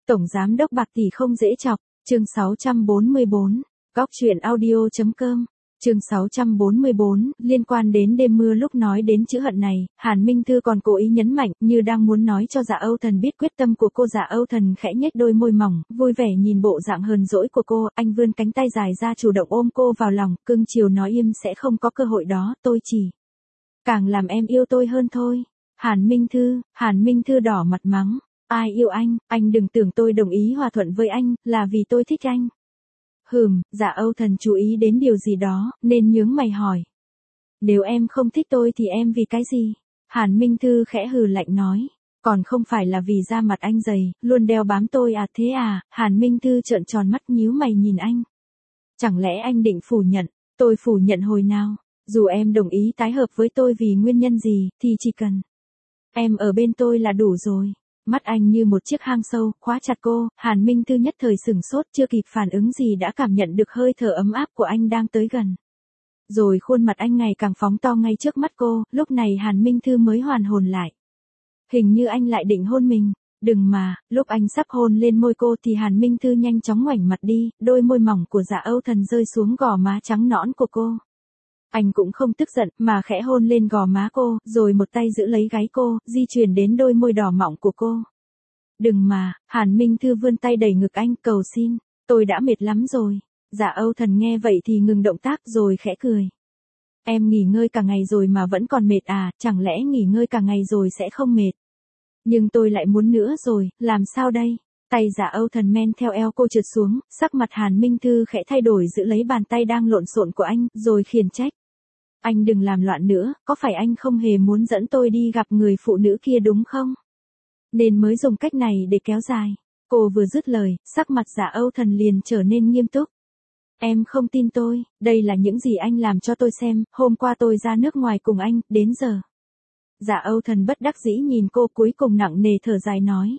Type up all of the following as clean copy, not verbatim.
Tổng giám đốc bạc tỷ không dễ chọc, chương 644, Góc truyện audio.com. Chương 644, liên quan đến đêm mưa lúc nói đến chữ hận này, Hàn Minh Thư còn cố ý nhấn mạnh, như đang muốn nói cho Dạ Âu Thần biết quyết tâm của cô. Dạ Âu Thần khẽ nhếch đôi môi mỏng, vui vẻ nhìn bộ dạng hờn dỗi của cô, anh vươn cánh tay dài ra chủ động ôm cô vào lòng, cưng chiều nói im sẽ không có cơ hội đó, tôi chỉ càng làm em yêu tôi hơn thôi. Hàn Minh Thư đỏ mặt mắng, ai yêu anh đừng tưởng tôi đồng ý hòa thuận với anh, là vì tôi thích anh. Dạ Âu Thần chú ý đến điều gì đó, nên nhướng mày hỏi. Nếu em không thích tôi thì em vì cái gì? Hàn Minh Thư khẽ hừ lạnh nói. Còn không phải là vì da mặt anh dày, luôn đeo bám tôi à thế à? Hàn Minh Thư trợn tròn mắt nhíu mày nhìn anh. Chẳng lẽ anh định phủ nhận? Tôi phủ nhận hồi nào? Dù em đồng ý tái hợp với tôi vì nguyên nhân gì, thì chỉ cần em ở bên tôi là đủ rồi. Mắt anh như một chiếc hang sâu, khóa chặt cô. Hàn Minh Thư nhất thời sửng sốt, chưa kịp phản ứng gì đã cảm nhận được hơi thở ấm áp của anh đang tới gần. Rồi khuôn mặt anh ngày càng phóng to ngay trước mắt cô, lúc này Hàn Minh Thư mới hoàn hồn lại. Hình như anh lại định hôn mình. Đừng mà, lúc anh sắp hôn lên môi cô thì Hàn Minh Thư nhanh chóng ngoảnh mặt đi, đôi môi mỏng của Dạ Âu Thần rơi xuống gò má trắng nõn của cô. Anh cũng không tức giận, mà khẽ hôn lên gò má cô, rồi một tay giữ lấy gáy cô, di chuyển đến đôi môi đỏ mọng của cô. Đừng mà, Hàn Minh Thư vươn tay đẩy ngực anh, cầu xin, tôi đã mệt lắm rồi. Dạ Âu Thần nghe vậy thì ngừng động tác rồi khẽ cười. Em nghỉ ngơi cả ngày rồi mà vẫn còn mệt à, chẳng lẽ nghỉ ngơi cả ngày rồi sẽ không mệt? Nhưng tôi lại muốn nữa rồi, làm sao đây? Tay Dạ Âu Thần men theo eo cô trượt xuống, sắc mặt Hàn Minh Thư khẽ thay đổi giữ lấy bàn tay đang lộn xộn của anh, rồi khiển trách. Anh đừng làm loạn nữa, có phải anh không hề muốn dẫn tôi đi gặp người phụ nữ kia đúng không? Nên mới dùng cách này để kéo dài. Cô vừa dứt lời, sắc mặt Dạ Âu Thần liền trở nên nghiêm túc. Em không tin tôi, đây là những gì anh làm cho tôi xem, hôm qua tôi ra nước ngoài cùng anh, đến giờ. Dạ Âu Thần bất đắc dĩ nhìn cô cuối cùng nặng nề thở dài nói.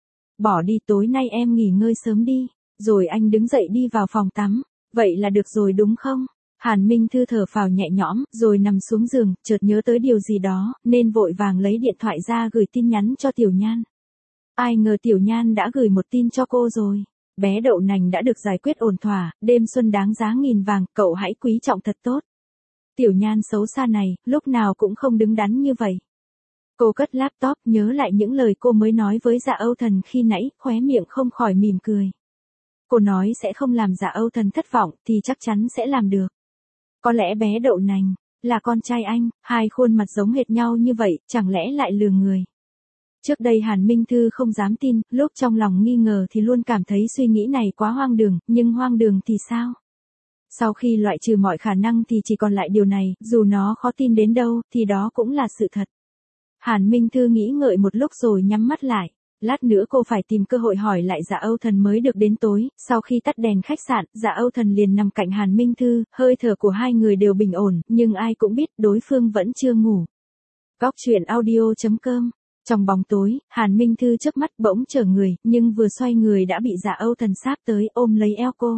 Bỏ đi, tối nay em nghỉ ngơi sớm đi, rồi anh đứng dậy đi vào phòng tắm, vậy là được rồi đúng không? Hàn Minh Thư thở phào nhẹ nhõm, rồi nằm xuống giường, chợt nhớ tới điều gì đó, nên vội vàng lấy điện thoại ra gửi tin nhắn cho Tiểu Nhan. Ai ngờ Tiểu Nhan đã gửi một tin cho cô rồi. Bé đậu nành đã được giải quyết ổn thỏa, đêm xuân đáng giá nghìn vàng, cậu hãy quý trọng thật tốt. Tiểu Nhan xấu xa này, lúc nào cũng không đứng đắn như vậy. Cô cất laptop, nhớ lại những lời cô mới nói với Dạ Âu Thần khi nãy, khóe miệng không khỏi mỉm cười. Cô nói sẽ không làm Dạ Âu Thần thất vọng, thì chắc chắn sẽ làm được. Có lẽ bé đậu nành là con trai anh, hai khuôn mặt giống hệt nhau như vậy, chẳng lẽ lại lừa người. Trước đây Hàn Minh Thư không dám tin, lúc trong lòng nghi ngờ thì luôn cảm thấy suy nghĩ này quá hoang đường, nhưng hoang đường thì sao? Sau khi loại trừ mọi khả năng thì chỉ còn lại điều này, dù nó khó tin đến đâu, thì đó cũng là sự thật. Hàn Minh Thư nghĩ ngợi một lúc rồi nhắm mắt lại. Lát nữa cô phải tìm cơ hội hỏi lại Dạ Âu Thần mới được đến tối. Sau khi tắt đèn khách sạn, Dạ Âu Thần liền nằm cạnh Hàn Minh Thư, hơi thở của hai người đều bình ổn, nhưng ai cũng biết đối phương vẫn chưa ngủ. Góc truyện audio.com. Trong bóng tối, Hàn Minh Thư chớp mắt bỗng trở người, nhưng vừa xoay người đã bị Dạ Âu Thần sáp tới ôm lấy eo cô.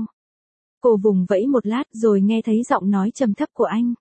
Cô vùng vẫy một lát rồi nghe thấy giọng nói trầm thấp của anh.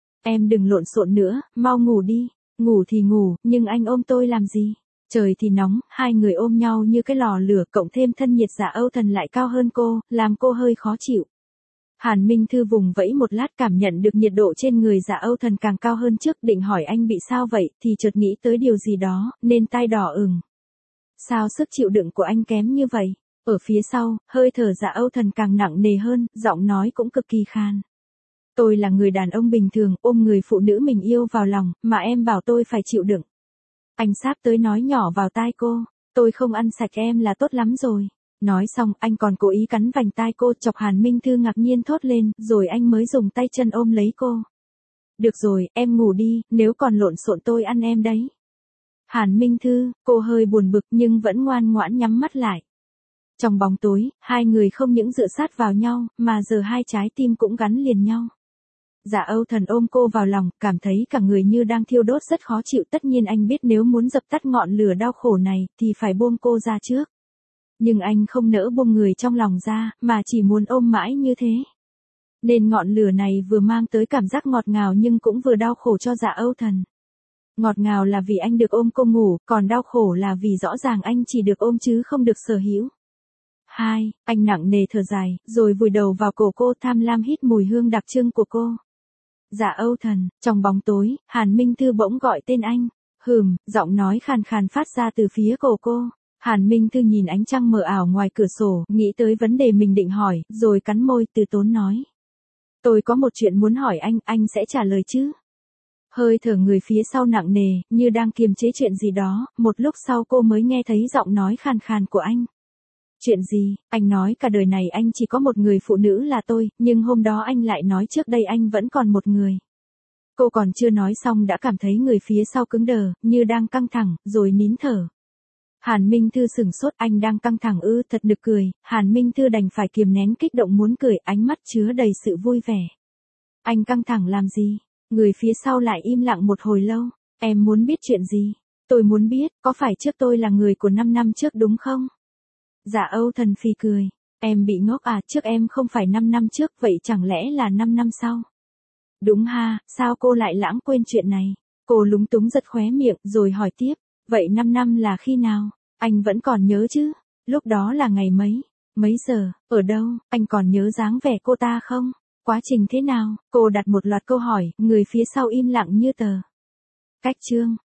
Em đừng lộn xộn nữa, mau ngủ đi. Ngủ thì ngủ, nhưng anh ôm tôi làm gì? Trời thì nóng, hai người ôm nhau như cái lò lửa, cộng thêm thân nhiệt Dạ Âu Thần lại cao hơn cô, làm cô hơi khó chịu. Hàn Minh Thư vùng vẫy một lát cảm nhận được nhiệt độ trên người Dạ Âu Thần càng cao hơn trước, định hỏi anh bị sao vậy, thì chợt nghĩ tới điều gì đó, nên tai đỏ ửng. Sao sức chịu đựng của anh kém như vậy? Ở phía sau, hơi thở Dạ Âu Thần càng nặng nề hơn, giọng nói cũng cực kỳ khan. Tôi là người đàn ông bình thường, ôm người phụ nữ mình yêu vào lòng, mà em bảo tôi phải chịu đựng. Anh sáp tới nói nhỏ vào tai cô, tôi không ăn sạch em là tốt lắm rồi. Nói xong, anh còn cố ý cắn vành tai cô, chọc Hàn Minh Thư ngạc nhiên thốt lên, rồi anh mới dùng tay chân ôm lấy cô. Được rồi, em ngủ đi, nếu còn lộn xộn tôi ăn em đấy. Hàn Minh Thư, cô hơi buồn bực nhưng vẫn ngoan ngoãn nhắm mắt lại. Trong bóng tối, hai người không những dựa sát vào nhau, mà giờ hai trái tim cũng gắn liền nhau. Dạ Âu Thần ôm cô vào lòng, cảm thấy cả người như đang thiêu đốt rất khó chịu. Tất nhiên anh biết nếu muốn dập tắt ngọn lửa đau khổ này, thì phải buông cô ra trước. Nhưng anh không nỡ buông người trong lòng ra, mà chỉ muốn ôm mãi như thế. Nên ngọn lửa này vừa mang tới cảm giác ngọt ngào nhưng cũng vừa đau khổ cho Dạ Âu Thần. Ngọt ngào là vì anh được ôm cô ngủ, còn đau khổ là vì rõ ràng anh chỉ được ôm chứ không được sở hữu. 2, anh nặng nề thở dài, rồi vùi đầu vào cổ cô tham lam hít mùi hương đặc trưng của cô. Dạ Âu Thần, trong bóng tối, Hàn Minh Thư bỗng gọi tên anh. Giọng nói khàn khàn phát ra từ phía cổ cô. Hàn Minh Thư nhìn ánh trăng mờ ảo ngoài cửa sổ, nghĩ tới vấn đề mình định hỏi, rồi cắn môi từ tốn nói. Tôi có một chuyện muốn hỏi anh sẽ trả lời chứ? Hơi thở người phía sau nặng nề, như đang kiềm chế chuyện gì đó, một lúc sau cô mới nghe thấy giọng nói khàn khàn của anh. Chuyện gì? Anh nói cả đời này anh chỉ có một người phụ nữ là tôi, nhưng hôm đó anh lại nói trước đây anh vẫn còn một người. Cô còn chưa nói xong đã cảm thấy người phía sau cứng đờ, như đang căng thẳng, rồi nín thở. Hàn Minh Thư sửng sốt, anh đang căng thẳng ư? Thật nực cười. Hàn Minh Thư đành phải kiềm nén kích động muốn cười, ánh mắt chứa đầy sự vui vẻ. Anh căng thẳng làm gì? Người phía sau lại im lặng một hồi lâu. Em muốn biết chuyện gì? Tôi muốn biết, có phải trước tôi là người của 5 năm trước đúng không? Dạ Âu Thần phì cười. Em bị ngốc à, trước em không phải 5 năm trước, vậy chẳng lẽ là 5 năm sau? Đúng ha, sao cô lại lãng quên chuyện này? Cô lúng túng giật khóe miệng, rồi hỏi tiếp. Vậy 5 năm là khi nào? Anh vẫn còn nhớ chứ? Lúc đó là ngày mấy? Mấy giờ? Ở đâu? Anh còn nhớ dáng vẻ cô ta không? Quá trình thế nào? Cô đặt một loạt câu hỏi, người phía sau im lặng như tờ. Cách chương.